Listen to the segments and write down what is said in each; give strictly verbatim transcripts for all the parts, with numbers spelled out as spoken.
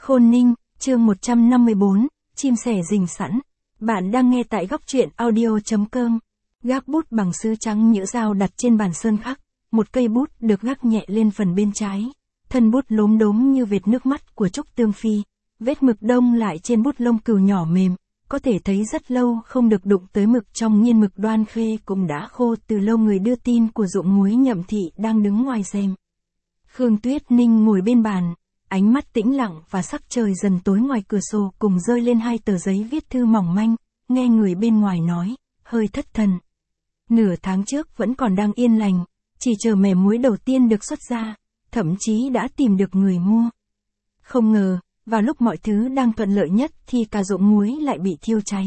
Khôn Ninh, chương một trăm năm mươi bốn, chim sẻ rình sẵn. Bạn đang nghe tại góc truyện audio.com. Gác bút bằng sứ trắng nhựa dao đặt trên bàn sơn khắc, một cây bút được gác nhẹ lên phần bên trái. Thân bút lốm đốm như vệt nước mắt của Trúc Tương Phi, vết mực đông lại trên bút lông cừu nhỏ mềm, có thể thấy rất lâu không được đụng tới mực trong nghiên mực đoan khê cũng đã khô từ lâu. Người đưa tin của Ruộng Muối Nhậm Thị đang đứng ngoài rèm. Khương Tuyết Ninh ngồi bên bàn, ánh mắt tĩnh lặng và sắc trời dần tối ngoài cửa sổ cùng rơi lên hai tờ giấy viết thư mỏng manh, nghe người bên ngoài nói, hơi thất thần. Nửa tháng trước vẫn còn đang yên lành, chỉ chờ mẻ muối đầu tiên được xuất ra, thậm chí đã tìm được người mua. Không ngờ, vào lúc mọi thứ đang thuận lợi nhất thì cả ruộng muối lại bị thiêu cháy.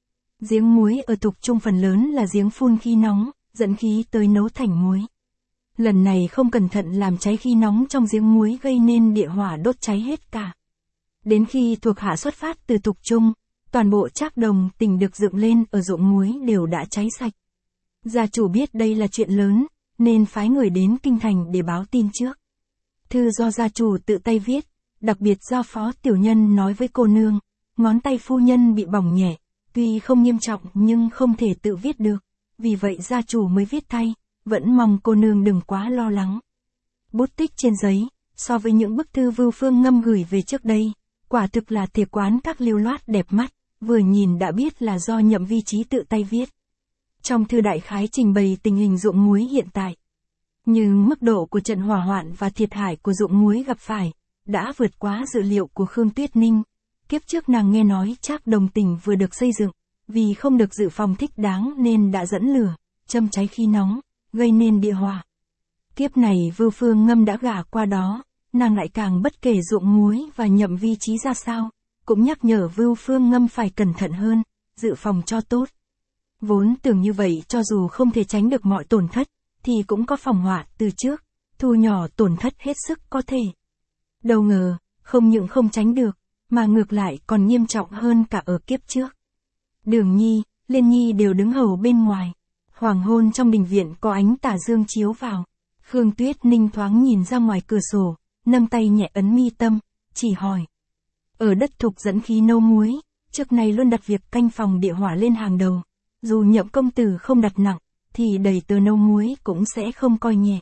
Giếng muối ở Tục Trung phần lớn là giếng phun khí nóng, dẫn khí tới nấu thành muối. Lần này không cẩn thận làm cháy khí nóng trong giếng muối gây nên địa hỏa đốt cháy hết cả. Đến khi thuộc hạ xuất phát từ Tục Trung, toàn bộ trác đồng tỉnh được dựng lên ở ruộng muối đều đã cháy sạch. Gia chủ biết đây là chuyện lớn, nên phái người đến kinh thành để báo tin trước. Thư do gia chủ tự tay viết, đặc biệt do phó tiểu nhân nói với cô nương, ngón tay phu nhân bị bỏng nhẹ, tuy không nghiêm trọng nhưng không thể tự viết được, vì vậy gia chủ mới viết thay, vẫn mong cô nương đừng quá lo lắng. Bút tích trên giấy, so với những bức thư Vưu Phương Ngâm gửi về trước đây, quả thực là thiệp quán các lưu loát đẹp mắt, vừa nhìn đã biết là do Nhậm Vi Chí tự tay viết. Trong thư đại khái trình bày tình hình ruộng muối hiện tại, nhưng mức độ của trận hỏa hoạn và thiệt hại của ruộng muối gặp phải đã vượt quá dự liệu của Khương Tuyết Ninh. Kiếp trước nàng nghe nói trác đồng tỉnh vừa được xây dựng, vì không được dự phòng thích đáng nên đã dẫn lửa, châm cháy khí nóng, gây nên địa hỏa. Kiếp này Vưu Phương Ngâm đã gả qua đó, nàng lại càng bất kể ruộng muối và Nhậm Vi Chí ra sao, cũng nhắc nhở Vưu Phương Ngâm phải cẩn thận hơn, dự phòng cho tốt. Vốn tưởng như vậy cho dù không thể tránh được mọi tổn thất, thì cũng có phòng họa từ trước, thu nhỏ tổn thất hết sức có thể. Đâu ngờ, không những không tránh được, mà ngược lại còn nghiêm trọng hơn cả ở kiếp trước. Đường Nhi, Liên Nhi đều đứng hầu bên ngoài. Hoàng hôn trong đình viện có ánh tà dương chiếu vào. Khương Tuyết Ninh thoáng nhìn ra ngoài cửa sổ, nâng tay nhẹ ấn mi tâm, chỉ hỏi. Ở đất Thục dẫn khí nấu muối, trước này luôn đặt việc canh phòng địa hỏa lên hàng đầu. Dù Nhậm công tử không đặt nặng, thì đầy tớ nấu muối cũng sẽ không coi nhẹ.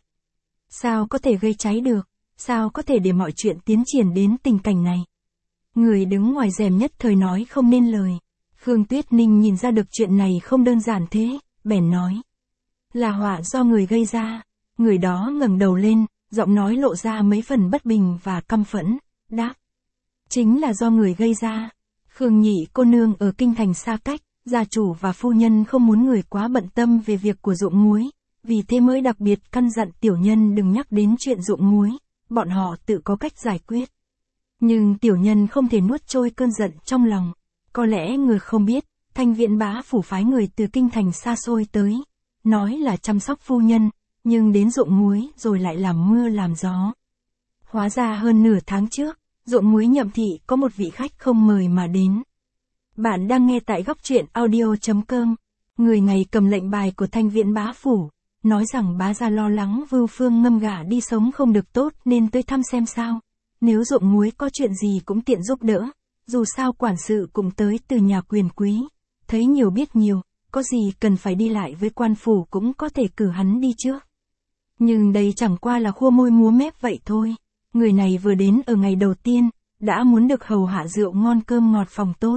Sao có thể gây cháy được? Sao có thể để mọi chuyện tiến triển đến tình cảnh này? Người đứng ngoài rèm nhất thời nói không nên lời. Khương Tuyết Ninh nhìn ra được chuyện này không đơn giản thế, bèn nói. Là họa do người gây ra. Người đó ngẩng đầu lên, giọng nói lộ ra mấy phần bất bình và căm phẫn, đáp. Chính là do người gây ra. Khương nhị cô nương ở kinh thành xa cách, gia chủ và phu nhân không muốn người quá bận tâm về việc của ruộng muối, vì thế mới đặc biệt căn dặn tiểu nhân đừng nhắc đến chuyện ruộng muối, bọn họ tự có cách giải quyết. Nhưng tiểu nhân không thể nuốt trôi cơn giận trong lòng. Có lẽ người không biết, Thanh Viện bá phủ phái người từ kinh thành xa xôi tới, nói là chăm sóc phu nhân, nhưng đến ruộng muối rồi lại làm mưa làm gió. Hóa ra hơn nửa tháng trước, ruộng muối Nhậm Thị có một vị khách không mời mà đến. Bạn đang nghe tại góc truyện audio.com. Người ngày cầm lệnh bài của Thanh Viện bá phủ, nói rằng bá gia lo lắng Vưu Phương Ngâm gả đi sống không được tốt nên tới thăm xem sao. Nếu ruộng muối có chuyện gì cũng tiện giúp đỡ, dù sao quản sự cũng tới từ nhà quyền quý. Thấy nhiều biết nhiều, có gì cần phải đi lại với quan phủ cũng có thể cử hắn đi trước. Nhưng đây chẳng qua là khua môi múa mép vậy thôi. Người này vừa đến ở ngày đầu tiên, đã muốn được hầu hạ rượu ngon cơm ngọt phòng tốt.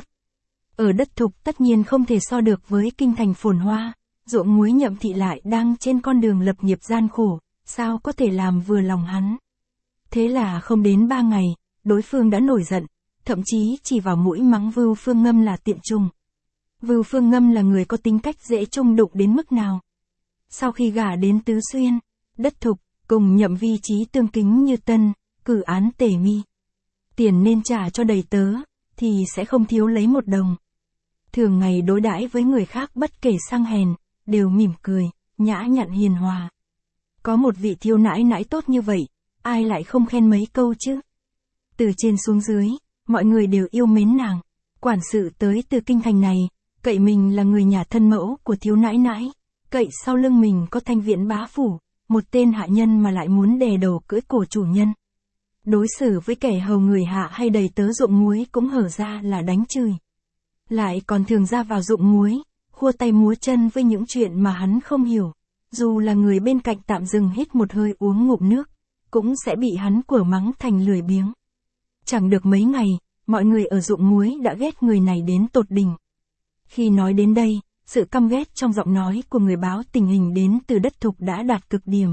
Ở đất Thục tất nhiên không thể so được với kinh thành phồn hoa, ruộng muối Nhậm Thị lại đang trên con đường lập nghiệp gian khổ, sao có thể làm vừa lòng hắn. Thế là không đến ba ngày, đối phương đã nổi giận, thậm chí chỉ vào mũi mắng Vưu Phương Ngâm là tiện trùng. Vưu Phương Ngâm là người có tính cách dễ chung đụng đến mức nào. Sau khi gả đến Tứ Xuyên, đất Thục, cùng Nhậm Vi Chí tương kính như tân, cử án tể mi. Tiền nên trả cho đầy tớ, thì sẽ không thiếu lấy một đồng. Thường ngày đối đãi với người khác bất kể sang hèn, đều mỉm cười, nhã nhặn hiền hòa. Có một vị thiếu nãi nãi tốt như vậy, ai lại không khen mấy câu chứ? Từ trên xuống dưới, mọi người đều yêu mến nàng. Quản sự tới từ kinh thành này, cậy mình là người nhà thân mẫu của thiếu nãi nãi, cậy sau lưng mình có Thanh Viện bá phủ, một tên hạ nhân mà lại muốn đè đầu cưỡi cổ chủ nhân. đối xử với kẻ hầu người hạ hay đầy tớ ruộng muối cũng hở ra là đánh chửi. Lại còn thường ra vào ruộng muối, khua tay múa chân với những chuyện mà hắn không hiểu. Dù là người bên cạnh tạm dừng hít một hơi uống ngụm nước, cũng sẽ bị hắn quở mắng thành lười biếng. Chẳng được mấy ngày, mọi người ở ruộng muối đã ghét người này đến tột đỉnh. Khi nói đến đây, sự căm ghét trong giọng nói của người báo tình hình đến từ đất thục đã đạt cực điểm.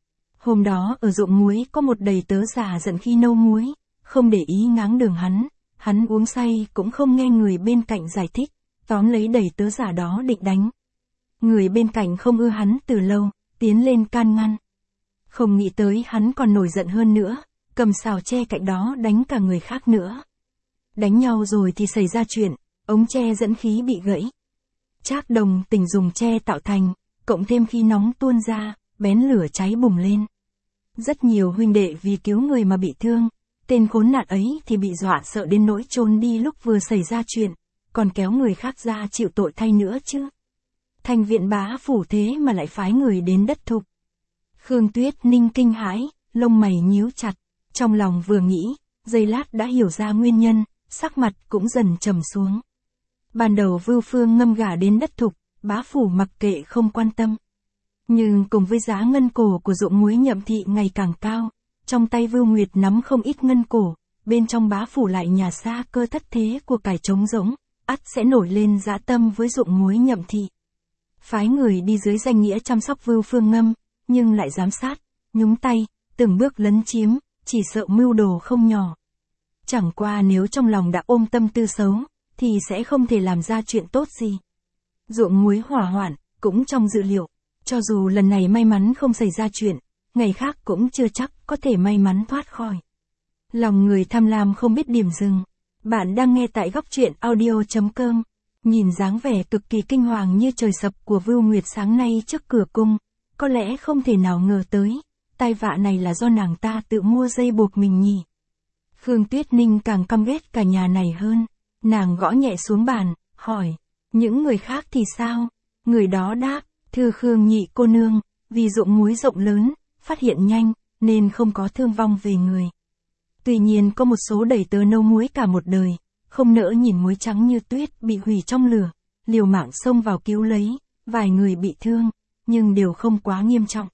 Hôm đó ở ruộng muối có một đầy tớ già giận khi nâu muối, không để ý ngáng đường hắn, hắn uống say cũng không nghe người bên cạnh giải thích, tóm lấy đầy tớ giả đó định đánh. Người bên cạnh không ưa hắn từ lâu, tiến lên can ngăn. Không nghĩ tới hắn còn nổi giận hơn nữa, cầm sào tre cạnh đó đánh cả người khác nữa. Đánh nhau rồi thì xảy ra chuyện, ống tre dẫn khí bị gãy. Trác Đồng Tình dùng tre tạo thành, cộng thêm khí nóng tuôn ra, bén lửa cháy bùng lên. Rất nhiều huynh đệ vì cứu người mà bị thương, tên khốn nạn ấy thì bị dọa sợ đến nỗi trốn đi lúc vừa xảy ra chuyện, còn kéo người khác ra chịu tội thay nữa chứ. Thành Viện bá phủ thế mà lại phái người đến đất thục. Khương Tuyết Ninh kinh hãi, lông mày nhíu chặt, trong lòng vừa nghĩ, giây lát đã hiểu ra nguyên nhân, sắc mặt cũng dần trầm xuống. Ban đầu Vưu Phương Ngâm gả đến đất thục, bá phủ mặc kệ không quan tâm. Nhưng cùng với giá ngân cổ của ruộng muối Nhậm thị ngày càng cao, trong tay Vưu Nguyệt nắm không ít ngân cổ, bên trong bá phủ lại nhà xa cơ thất thế của cải trống rỗng, ắt sẽ nổi lên dã tâm với ruộng muối Nhậm thị. Phái người đi dưới danh nghĩa chăm sóc Vưu Phương Ngâm, nhưng lại giám sát, nhúng tay, từng bước lấn chiếm, chỉ sợ mưu đồ không nhỏ. Chẳng qua nếu trong lòng đã ôm tâm tư xấu, thì sẽ không thể làm ra chuyện tốt gì. Ruộng muối hỏa hoạn, cũng trong dự liệu, cho dù lần này may mắn không xảy ra chuyện, ngày khác cũng chưa chắc có thể may mắn thoát khỏi. Lòng người tham lam không biết điểm dừng. Bạn đang nghe tại góc truyện audio chấm com. Nhìn dáng vẻ cực kỳ kinh hoàng như trời sập của Vưu Nguyệt sáng nay trước cửa cung, có lẽ không thể nào ngờ tới, tai vạ này là do nàng ta tự mua dây buộc mình nhỉ. Khương Tuyết Ninh càng căm ghét cả nhà này hơn, nàng gõ nhẹ xuống bàn, hỏi, những người khác thì sao? Người đó đáp, thưa Khương nhị cô nương, vì ruộng muối rộng lớn, phát hiện nhanh, nên không có thương vong về người. Tuy nhiên có một số đầy tớ nấu muối cả một đời, không nỡ nhìn muối trắng như tuyết bị hủy trong lửa, liều mạng xông vào cứu lấy, vài người bị thương, nhưng đều không quá nghiêm trọng.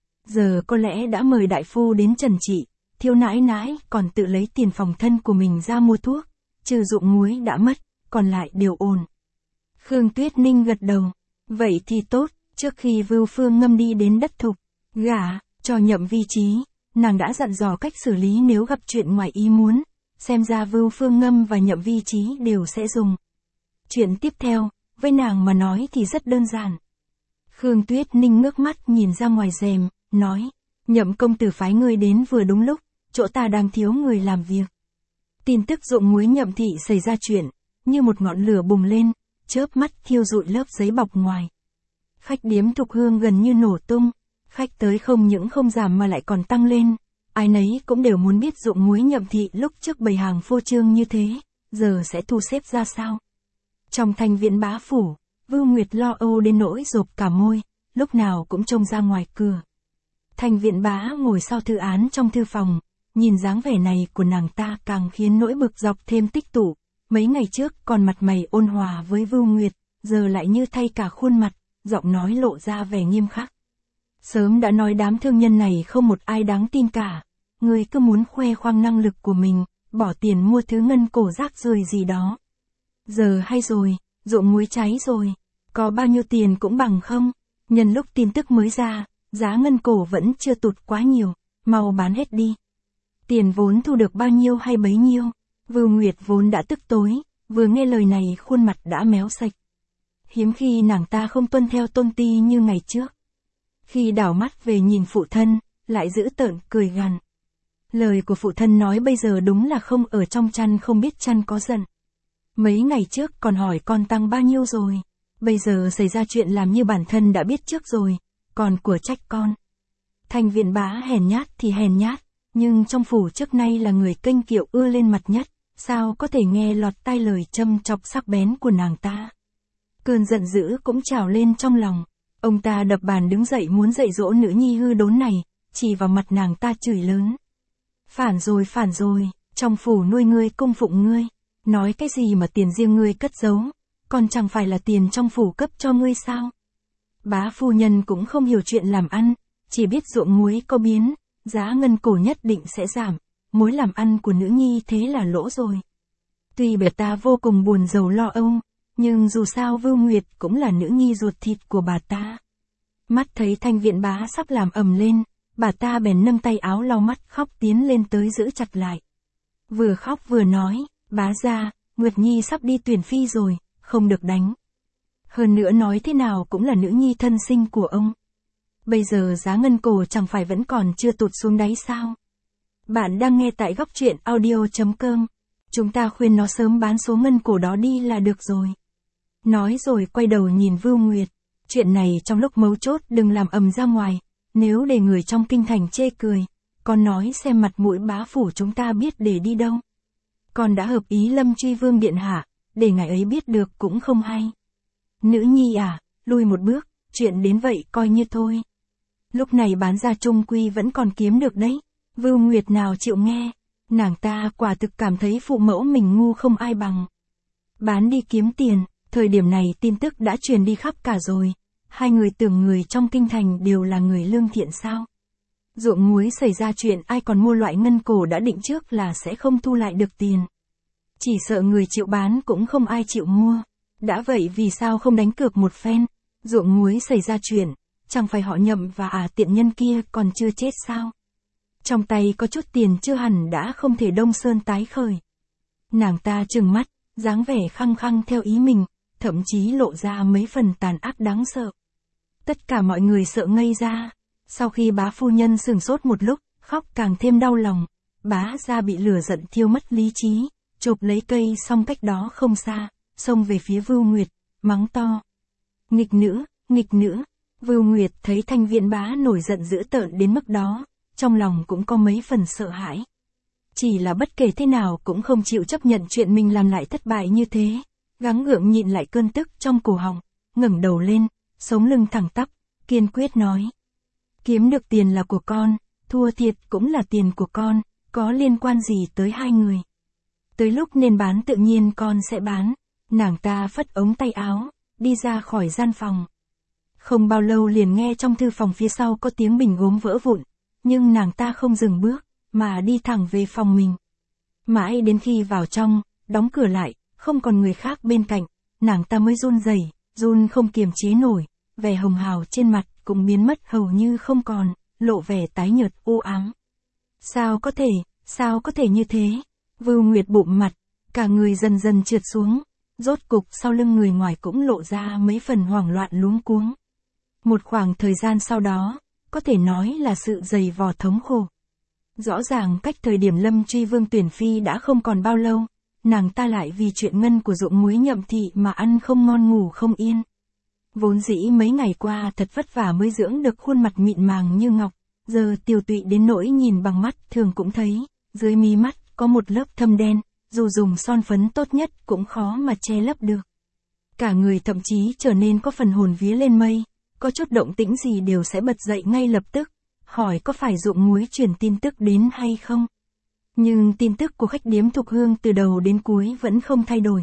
Giờ có lẽ đã mời đại phu đến trần trị, thiếu nãi nãi còn tự lấy tiền phòng thân của mình ra mua thuốc, trừ ruộng muối đã mất, còn lại đều ổn. Khương Tuyết Ninh gật đầu, vậy thì tốt, trước khi Vưu Phương Ngâm đi đến đất thục, gả cho Nhậm Vi Chí, nàng đã dặn dò cách xử lý nếu gặp chuyện ngoài ý muốn, xem ra Vưu Phương Ngâm và Nhậm Vi Chí đều sẽ dùng. Chuyện tiếp theo, với nàng mà nói thì rất đơn giản. Khương Tuyết Ninh ngước mắt nhìn ra ngoài rèm, nói, Nhậm công tử phái ngươi đến vừa đúng lúc, chỗ ta đang thiếu người làm việc. Tin tức ruộng muối Nhậm thị xảy ra chuyện, như một ngọn lửa bùng lên, chớp mắt thiêu rụi lớp giấy bọc ngoài. Khách điếm Thục Hương gần như nổ tung, khách tới không những không giảm mà lại còn tăng lên, ai nấy cũng đều muốn biết ruộng muối Nhậm thị lúc trước bày hàng phô trương như thế, giờ sẽ thu xếp ra sao. Trong Thành Viện bá phủ, Vưu Nguyệt lo âu đến nỗi rộp cả môi, lúc nào cũng trông ra ngoài cửa. Thành Viện bá ngồi sau thư án trong thư phòng, nhìn dáng vẻ này của nàng ta càng khiến nỗi bực dọc thêm tích tụ. Mấy ngày trước còn mặt mày ôn hòa với Vưu Nguyệt, giờ lại như thay cả khuôn mặt, giọng nói lộ ra vẻ nghiêm khắc. Sớm đã nói đám thương nhân này không một ai đáng tin cả, người cứ muốn khoe khoang năng lực của mình, bỏ tiền mua thứ ngân cổ rác rưởi gì đó. Giờ hay rồi, ruộng muối cháy rồi, có bao nhiêu tiền cũng bằng không, nhân lúc tin tức mới ra, giá ngân cổ vẫn chưa tụt quá nhiều, mau bán hết đi. Tiền vốn thu được bao nhiêu hay bấy nhiêu. Vưu Nguyệt vốn đã tức tối, vừa nghe lời này khuôn mặt đã méo sạch. Hiếm khi nàng ta không tuân theo tôn ti như ngày trước. Khi đảo mắt về nhìn phụ thân, lại giữ tợn cười gằn. Lời của phụ thân nói bây giờ đúng là không ở trong chăn không biết chăn có giận. Mấy ngày trước còn hỏi con tăng bao nhiêu rồi, bây giờ xảy ra chuyện làm như bản thân đã biết trước rồi, còn của trách con. Thành Viện bá hèn nhát thì hèn nhát, nhưng trong phủ trước nay là người kênh kiệu ưa lên mặt nhất, sao có thể nghe lọt tai lời châm chọc sắc bén của nàng ta. Cơn giận dữ cũng trào lên trong lòng, ông ta đập bàn đứng dậy muốn dạy dỗ nữ nhi hư đốn này, chỉ vào mặt nàng ta chửi lớn. Phản rồi phản rồi, trong phủ nuôi ngươi cung phụng ngươi, nói cái gì mà tiền riêng ngươi cất giấu, còn chẳng phải là tiền trong phủ cấp cho ngươi sao? Bá phu nhân cũng không hiểu chuyện làm ăn, chỉ biết ruộng muối có biến, giá ngân cổ nhất định sẽ giảm, mối làm ăn của nữ nhi thế là lỗ rồi. Tuy bà ta vô cùng buồn rầu lo âu, nhưng dù sao Vưu Nguyệt cũng là nữ nhi ruột thịt của bà ta. Mắt thấy Thanh Viện bá sắp làm ầm lên, bà ta bèn nâng tay áo lau mắt khóc tiến lên tới giữ chặt lại. Vừa khóc vừa nói, bá gia, Nguyệt Nhi sắp đi tuyển phi rồi, không được đánh. Hơn nữa nói thế nào cũng là nữ nhi thân sinh của ông. Bây giờ giá ngân cổ chẳng phải vẫn còn chưa tụt xuống đáy sao? Bạn đang nghe tại góc truyện audio chấm com. Chúng ta khuyên nó sớm bán số ngân cổ đó đi là được rồi. Nói rồi quay đầu nhìn Vưu Nguyệt. Chuyện này trong lúc mấu chốt đừng làm ầm ra ngoài. Nếu để người trong kinh thành chê cười, con nói xem mặt mũi bá phủ chúng ta biết để đi đâu. Con đã hợp ý Lâm Truy Vương điện hạ, để ngài ấy biết được cũng không hay. Nữ nhi à, lui một bước, chuyện đến vậy coi như thôi. Lúc này bán ra trung quy vẫn còn kiếm được đấy. Vưu Nguyệt nào chịu nghe, nàng ta quả thực cảm thấy phụ mẫu mình ngu không ai bằng. Bán đi kiếm tiền, thời điểm này tin tức đã truyền đi khắp cả rồi. Hai người tưởng người trong kinh thành đều là người lương thiện sao? Ruộng muối xảy ra chuyện ai còn mua loại ngân cổ đã định trước là sẽ không thu lại được tiền. Chỉ sợ người chịu bán cũng không ai chịu mua. Đã vậy vì sao không đánh cược một phen? Ruộng muối xảy ra chuyện, chẳng phải họ Nhậm và à tiện nhân kia còn chưa chết sao? Trong tay có chút tiền chưa hẳn đã không thể đông sơn tái khởi. Nàng ta trừng mắt, dáng vẻ khăng khăng theo ý mình, thậm chí lộ ra mấy phần tàn ác đáng sợ. Tất cả mọi người sợ ngây ra. Sau khi bá phu nhân sửng sốt một lúc, khóc càng thêm đau lòng. Bá gia bị lửa giận thiêu mất lý trí, chộp lấy cây xong cách đó không xa, xông về phía Vưu Nguyệt, mắng to. Nghịch nữ, nghịch nữ. Vưu Nguyệt thấy Thanh Viện bá nổi giận dữ tợn đến mức đó, trong lòng cũng có mấy phần sợ hãi. Chỉ là bất kể thế nào cũng không chịu chấp nhận chuyện mình làm lại thất bại như thế, gắng gượng nhịn lại cơn tức trong cổ họng, ngẩng đầu lên, sống lưng thẳng tắp, kiên quyết nói. Kiếm được tiền là của con, thua thiệt cũng là tiền của con, có liên quan gì tới hai người. Tới lúc nên bán tự nhiên con sẽ bán. Nàng ta phất ống tay áo, đi ra khỏi gian phòng. Không bao lâu liền nghe trong thư phòng phía sau có tiếng bình gốm vỡ vụn, nhưng nàng ta không dừng bước, mà đi thẳng về phòng mình. Mãi đến khi vào trong, đóng cửa lại, không còn người khác bên cạnh, nàng ta mới run rẩy, run không kiềm chế nổi, vẻ hồng hào trên mặt cũng biến mất hầu như không còn, lộ vẻ tái nhợt u ám. Sao có thể, sao có thể như thế? Vưu Nguyệt bụm mặt, cả người dần dần trượt xuống, rốt cục sau lưng người ngoài cũng lộ ra mấy phần hoảng loạn luống cuống. Một khoảng thời gian sau đó, có thể nói là sự dày vò thống khổ. Rõ ràng cách thời điểm Lâm Truy Vương tuyển phi đã không còn bao lâu, nàng ta lại vì chuyện ngân của ruộng muối Nhậm thị mà ăn không ngon ngủ không yên. Vốn dĩ mấy ngày qua thật vất vả mới dưỡng được khuôn mặt mịn màng như ngọc, giờ tiều tụy đến nỗi nhìn bằng mắt thường cũng thấy, dưới mí mắt có một lớp thâm đen, dù dùng son phấn tốt nhất cũng khó mà che lấp được. Cả người thậm chí trở nên có phần hồn vía lên mây, có chút động tĩnh gì đều sẽ bật dậy ngay lập tức, hỏi có phải ruộng muối truyền tin tức đến hay không. Nhưng tin tức của khách điếm Thục Hương từ đầu đến cuối vẫn không thay đổi.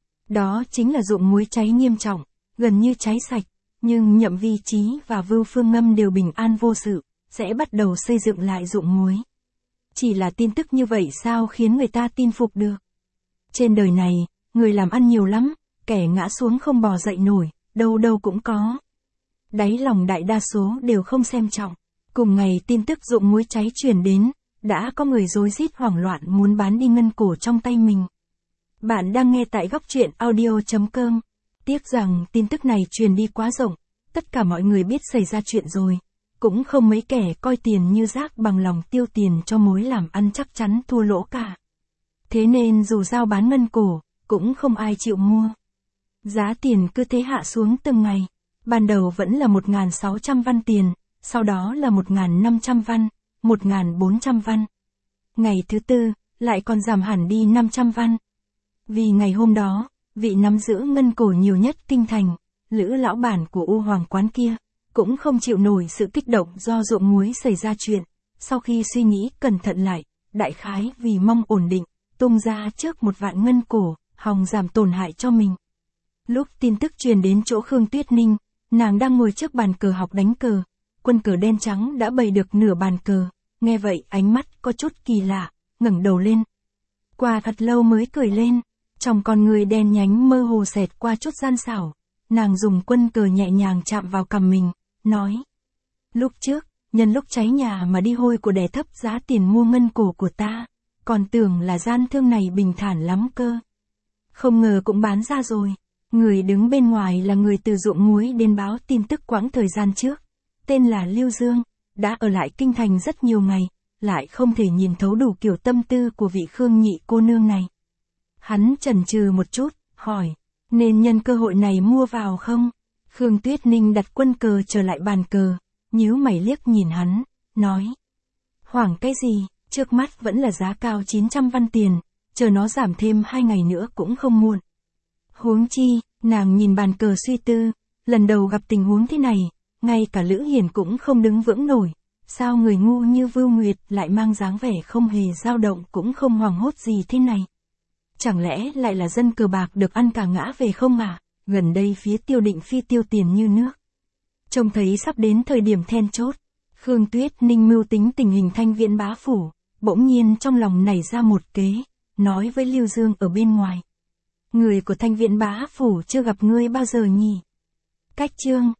Đó chính là ruộng muối cháy nghiêm trọng, gần như cháy sạch, nhưng Nhậm Vi Chí và Vưu Phương Ngâm đều bình an vô sự, sẽ bắt đầu xây dựng lại ruộng muối. Chỉ là tin tức như vậy sao khiến người ta tin phục được? Trên đời này, người làm ăn nhiều lắm, kẻ ngã xuống không bò dậy nổi, đâu đâu cũng có. Đáy lòng đại đa số đều không xem trọng. Cùng ngày tin tức ruộng muối cháy truyền đến, đã có người rối rít hoảng loạn muốn bán đi ngân cổ trong tay mình. Bạn đang nghe tại góc truyện audio chấm com. Tiếc rằng tin tức này truyền đi quá rộng, tất cả mọi người biết xảy ra chuyện rồi. Cũng không mấy kẻ coi tiền như rác bằng lòng tiêu tiền cho mối làm ăn chắc chắn thua lỗ cả. Thế nên dù giao bán ngân cổ, cũng không ai chịu mua. Giá tiền cứ thế hạ xuống từng ngày. Ban đầu vẫn là một nghìn sáu trăm văn tiền, sau đó là một nghìn năm trăm văn, một nghìn bốn trăm văn. Ngày thứ tư, lại còn giảm hẳn đi năm trăm văn. Vì ngày hôm đó, vị nắm giữ ngân cổ nhiều nhất kinh thành, Lữ lão bản của U Hoàng quán kia, cũng không chịu nổi sự kích động do ruộng muối xảy ra chuyện. Sau khi suy nghĩ cẩn thận lại, đại khái vì mong ổn định, tung ra trước một vạn ngân cổ, hòng giảm tổn hại cho mình. Lúc tin tức truyền đến chỗ Khương Tuyết Ninh, nàng đang ngồi trước bàn cờ học đánh cờ, quân cờ đen trắng đã bày được nửa bàn cờ, nghe vậy ánh mắt có chút kỳ lạ, ngẩng đầu lên. Qua thật lâu mới cười lên, trong con người đen nhánh mơ hồ xẹt qua chút gian xảo, nàng dùng quân cờ nhẹ nhàng chạm vào cằm mình, nói. Lúc trước, nhân lúc cháy nhà mà đi hôi của đè thấp giá tiền mua ngân cổ của ta, còn tưởng là gian thương này bình thản lắm cơ. Không ngờ cũng bán ra rồi. Người đứng bên ngoài là người từ ruộng muối đến báo tin tức quãng thời gian trước, tên là Lưu Dương, đã ở lại kinh thành rất nhiều ngày, lại không thể nhìn thấu đủ kiểu tâm tư của vị Khương nhị cô nương này. Hắn chần chừ một chút, hỏi, nên nhân cơ hội này mua vào không? Khương Tuyết Ninh đặt quân cờ trở lại bàn cờ, nhíu mày liếc nhìn hắn, nói. Hoảng cái gì, trước mắt vẫn là giá cao chín trăm văn tiền, chờ nó giảm thêm hai ngày nữa cũng không muộn. Huống chi, nàng nhìn bàn cờ suy tư, lần đầu gặp tình huống thế này, ngay cả Lữ Hiền cũng không đứng vững nổi, sao người ngu như Vưu Nguyệt lại mang dáng vẻ không hề dao động cũng không hoảng hốt gì thế này. Chẳng lẽ lại là dân cờ bạc được ăn cả ngã về không à, gần đây phía Tiêu Định Phi tiêu tiền như nước. Trông thấy sắp đến thời điểm then chốt, Khương Tuyết Ninh mưu tính tình hình Thanh Viễn bá phủ, bỗng nhiên trong lòng nảy ra một kế, nói với Lưu Dương ở bên ngoài. Người của Thanh Viễn bá phủ chưa gặp ngươi bao giờ nhỉ? Cách chương